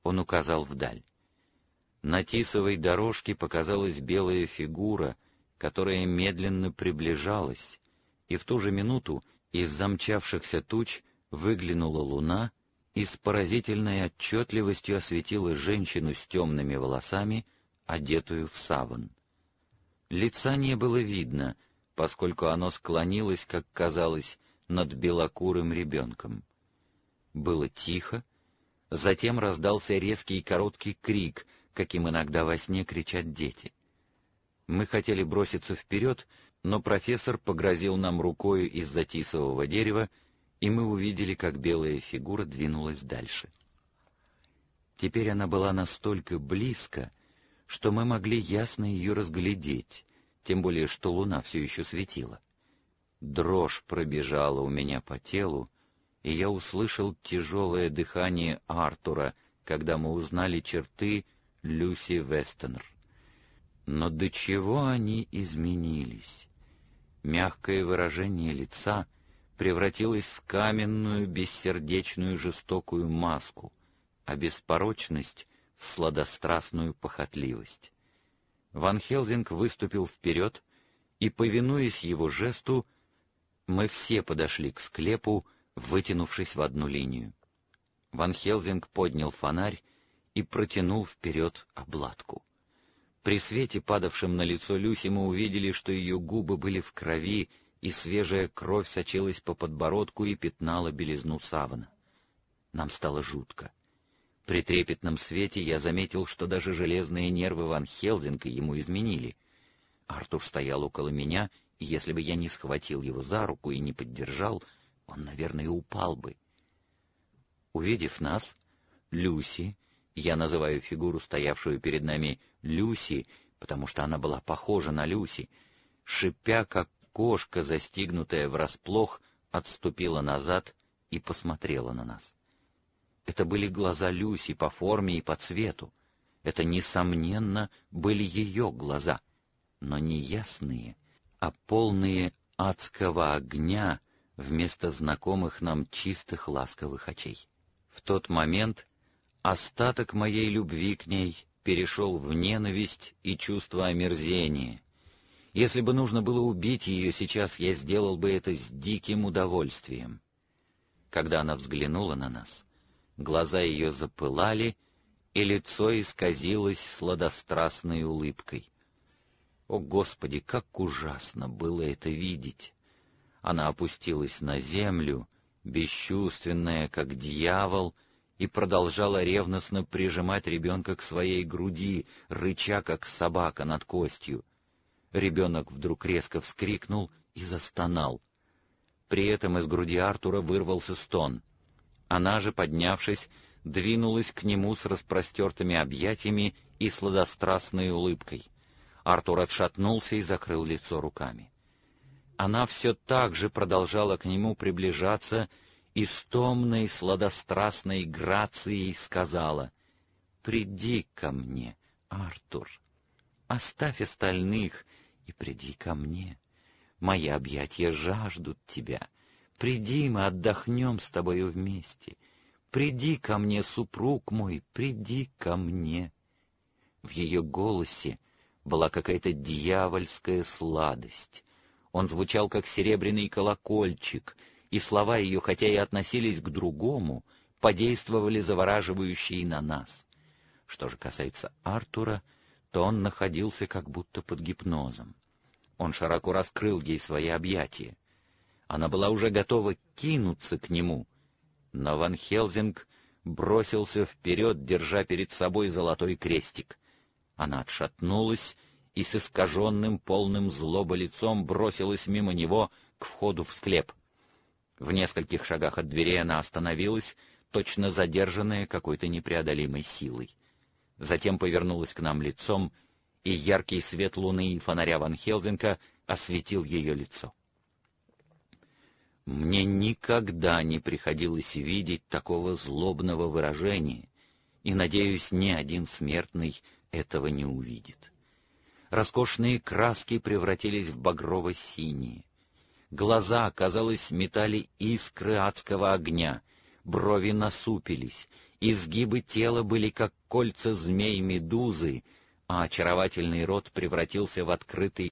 Он указал вдаль. На тисовой дорожке показалась белая фигура, которая медленно приближалась, и в ту же минуту из замчавшихся туч выглянула луна и с поразительной отчетливостью осветила женщину с темными волосами, одетую в саван. Лица не было видно, поскольку оно склонилось, как казалось, над белокурым ребенком. Было тихо, затем раздался резкий и короткий крик, каким иногда во сне кричат дети. Мы хотели броситься вперед, но профессор погрозил нам рукою из-за тисового дерева, и мы увидели, как белая фигура двинулась дальше. Теперь она была настолько близко, что мы могли ясно ее разглядеть, тем более что луна все еще светила. Дрожь пробежала у меня по телу, и я услышал тяжелое дыхание Артура, когда мы узнали черты Люси Вестонер. Но до чего они изменились? Мягкое выражение лица превратилось в каменную, бессердечную, жестокую маску, а беспорочность — в сладострастную похотливость. Ван Хелсинг выступил вперед, и, повинуясь его жесту, мы все подошли к склепу, вытянувшись в одну линию. Ван Хелсинг поднял фонарь и протянул вперед обладку. При свете, падавшем на лицо Люси, мы увидели, что ее губы были в крови, и свежая кровь сочилась по подбородку и пятнала белизну савана. Нам стало жутко. При трепетном свете я заметил, что даже железные нервы Ван Хелсинга ему изменили. Артур стоял около меня, и если бы я не схватил его за руку и не поддержал, он, наверное, упал бы. Увидев нас, Люси, я называю фигуру, стоявшую перед нами, Люси, потому что она была похожа на Люси, шипя, как кошка, застигнутая врасплох, отступила назад и посмотрела на нас. Это были глаза Люси по форме и по цвету. Это, несомненно, были ее глаза, но не ясные, а полные адского огня вместо знакомых нам чистых ласковых очей. В тот момент остаток моей любви к ней перешел в ненависть и чувство омерзения. Если бы нужно было убить ее сейчас, я сделал бы это с диким удовольствием. Когда она взглянула на нас, глаза ее запылали, и лицо исказилось сладострастной улыбкой. О, Господи, как ужасно было это видеть! Она опустилась на землю, бесчувственная, как дьявол, и продолжала ревностно прижимать ребенка к своей груди, рыча, как собака над костью. Ребенок вдруг резко вскрикнул и застонал. При этом из груди Артура вырвался стон. Она же, поднявшись, двинулась к нему с распростертыми объятиями и сладострастной улыбкой. Артур отшатнулся и закрыл лицо руками. Она все так же продолжала к нему приближаться и с томной сладострастной грацией сказала: «Приди ко мне, Артур, оставь остальных и приди ко мне. Мои объятия жаждут тебя. Приди, мы отдохнем с тобою вместе. Приди ко мне, супруг мой, приди ко мне». В ее голосе была какая-то дьявольская сладость. Он звучал, как серебряный колокольчик, и слова ее, хотя и относились к другому, подействовали завораживающе и на нас. Что же касается Артура, то он находился как будто под гипнозом. Он широко раскрыл ей свои объятия. Она была уже готова кинуться к нему, но Ван Хелсинг бросился вперед, держа перед собой золотой крестик. Она отшатнулась и с искаженным, полным злобы лицом бросилась мимо него к входу в склеп. В нескольких шагах от дверей она остановилась, точно задержанная какой-то непреодолимой силой. Затем повернулась к нам лицом, и яркий свет луны и фонаря Ван Хелсинга осветил ее лицо. Мне никогда не приходилось видеть такого злобного выражения, и, надеюсь, ни один смертный этого не увидит. Роскошные краски превратились в багрово-синие. Глаза, казалось, метали искры адского огня, брови насупились, изгибы тела были как кольца змей-медузы, а очаровательный рот превратился в открытый